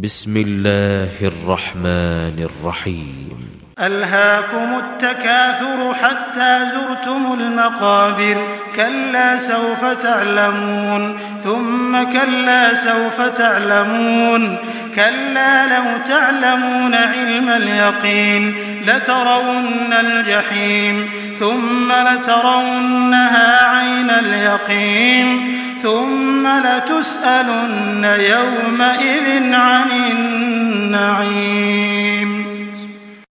بسم الله الرحمن الرحيم. ألهاكم التكاثر حتى زرتم المقابر كلا سوف تعلمون ثم كلا سوف تعلمون كلا لو تعلمون علم اليقين لترون الجحيم ثم لترونها عين اليقين ثم لتسألن يومئذ عن النعيم.